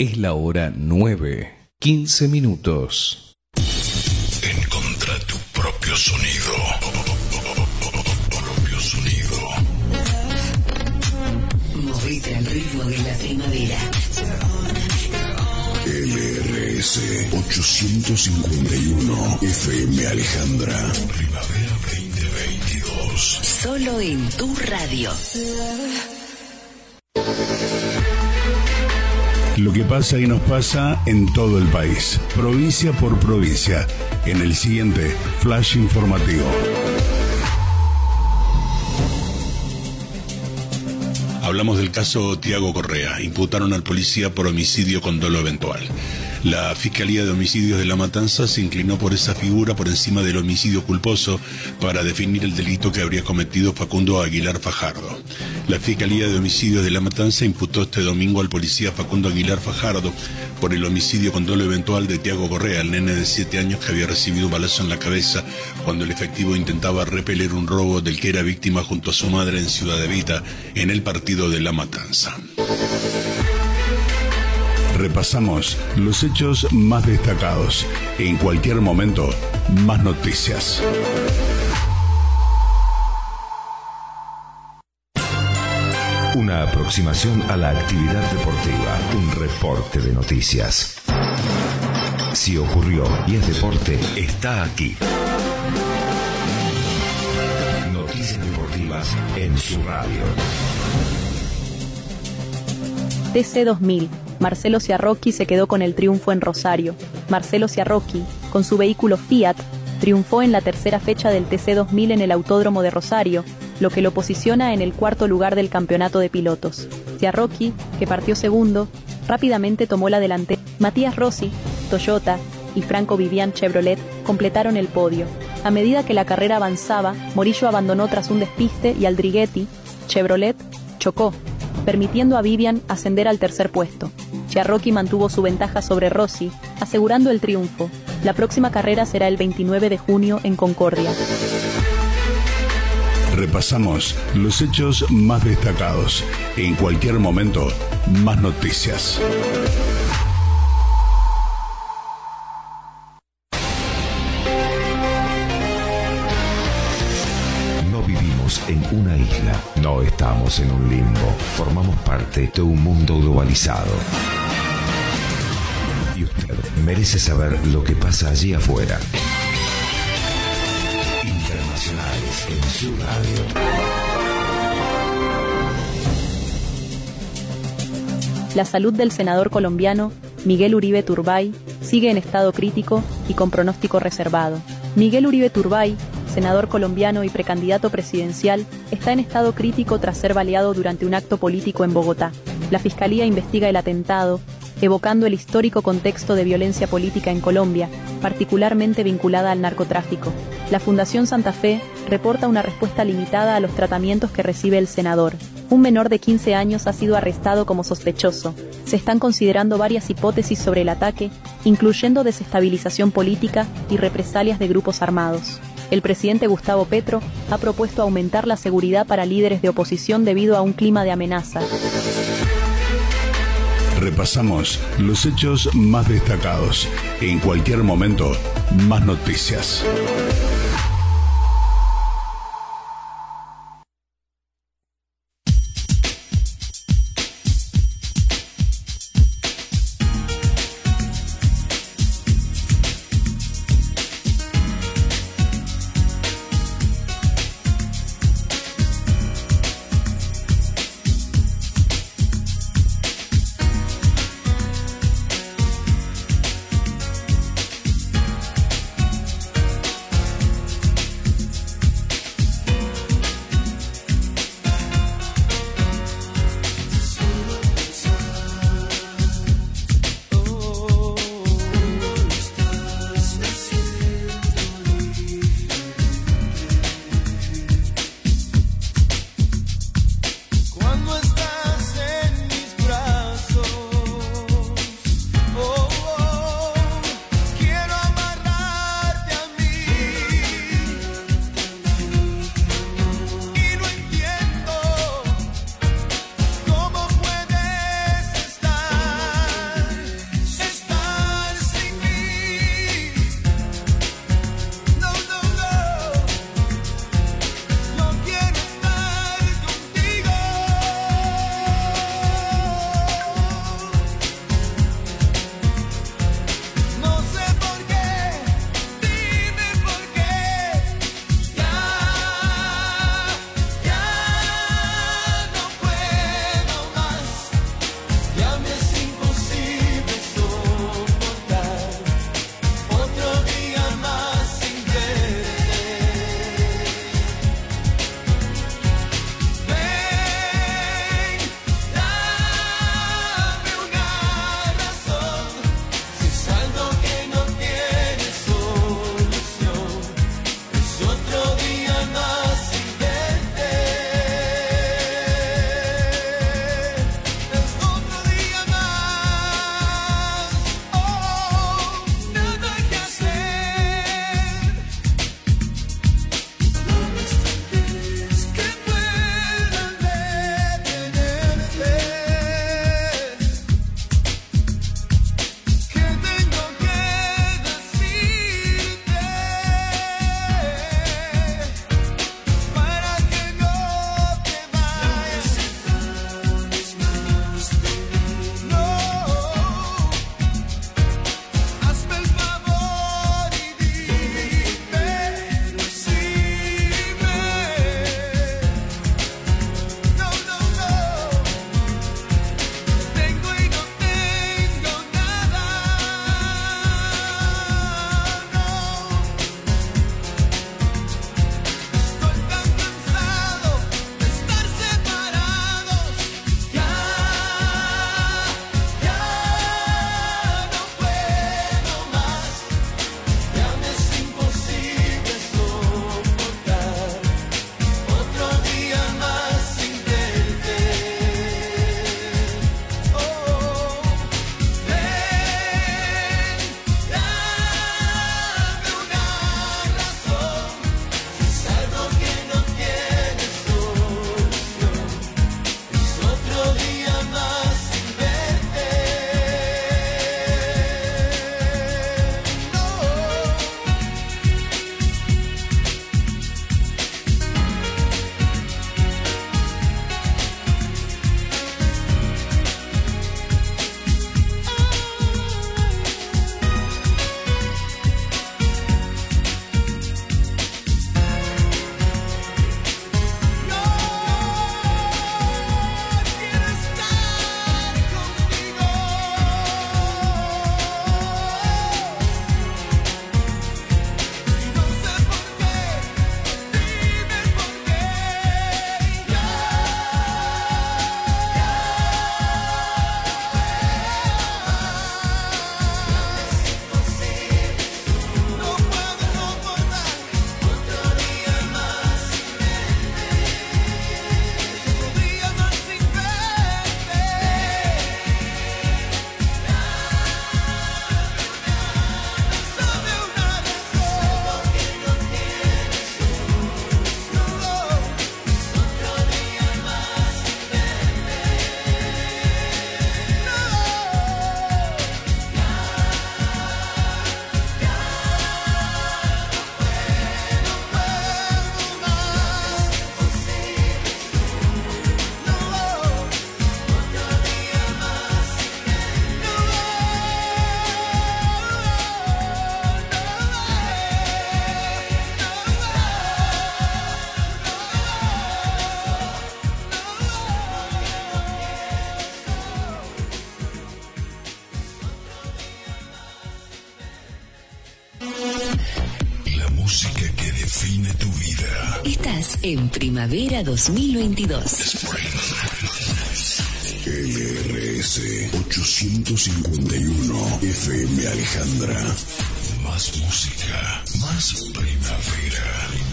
Es la hora 9:15. Encontra tu propio sonido. Movete al ritmo de la primavera. LRS 851 FM Alejandra. Primavera 2022. Solo en tu radio. Lo que pasa y nos pasa en todo el país, provincia por provincia, en el siguiente flash informativo. Hablamos del caso Tiago Correa. Imputaron al policía por homicidio con dolo eventual. La Fiscalía de Homicidios de La Matanza se inclinó por esa figura por encima del homicidio culposo para definir el delito que habría cometido Facundo Aguilar Fajardo. La Fiscalía de Homicidios de La Matanza imputó este domingo al policía Facundo Aguilar Fajardo por el homicidio con dolo eventual de Tiago Correa, el nene de 7 años que había recibido un balazo en la cabeza cuando el efectivo intentaba repeler un robo del que era víctima junto a su madre en Ciudad Evita, en el partido de La Matanza. Repasamos los hechos más destacados. En cualquier momento, más noticias. Una aproximación a la actividad deportiva, un reporte de noticias. Si ocurrió y es deporte, está aquí. Noticias deportivas en su radio. TC 2000. Marcelo Ciarrocchi se quedó con el triunfo en Rosario. Marcelo Ciarrocchi, con su vehículo Fiat, triunfó en la tercera fecha del TC 2000 en el Autódromo de Rosario, lo que lo posiciona en el cuarto lugar del campeonato de pilotos. Ciarrocchi, que partió segundo, rápidamente tomó la delantera. Matías Rossi, Toyota, y Franco Vivian Chevrolet completaron el podio. A medida que la carrera avanzaba, Morillo abandonó tras un despiste y Aldriguetti, Chevrolet, chocó, permitiendo a Vivian ascender al tercer puesto. Ciarrocchi mantuvo su ventaja sobre Rossi, asegurando el triunfo. La próxima carrera será el 29 de junio en Concordia. Repasamos los hechos más destacados. En cualquier momento, más noticias. No vivimos en una isla, no estamos en un limbo, formamos parte de un mundo globalizado. Y usted merece saber lo que pasa allí afuera. Internacionales en su radio. La salud del senador colombiano Miguel Uribe Turbay sigue en estado crítico y con pronóstico reservado. Miguel Uribe Turbay, senador colombiano y precandidato presidencial, está en estado crítico tras ser baleado durante un acto político en Bogotá. La Fiscalía investiga el atentado, evocando el histórico contexto de violencia política en Colombia, particularmente vinculada al narcotráfico. La Fundación Santa Fe reporta una respuesta limitada a los tratamientos que recibe el senador. Un menor de 15 años ha sido arrestado como sospechoso. Se están considerando varias hipótesis sobre el ataque, incluyendo desestabilización política y represalias de grupos armados. El presidente Gustavo Petro ha propuesto aumentar la seguridad para líderes de oposición debido a un clima de amenaza. Repasamos los hechos más destacados. En cualquier momento, más noticias. define tu vida. Estás en Primavera 2022. LRS 851 FM Alejandra. Más música, más primavera.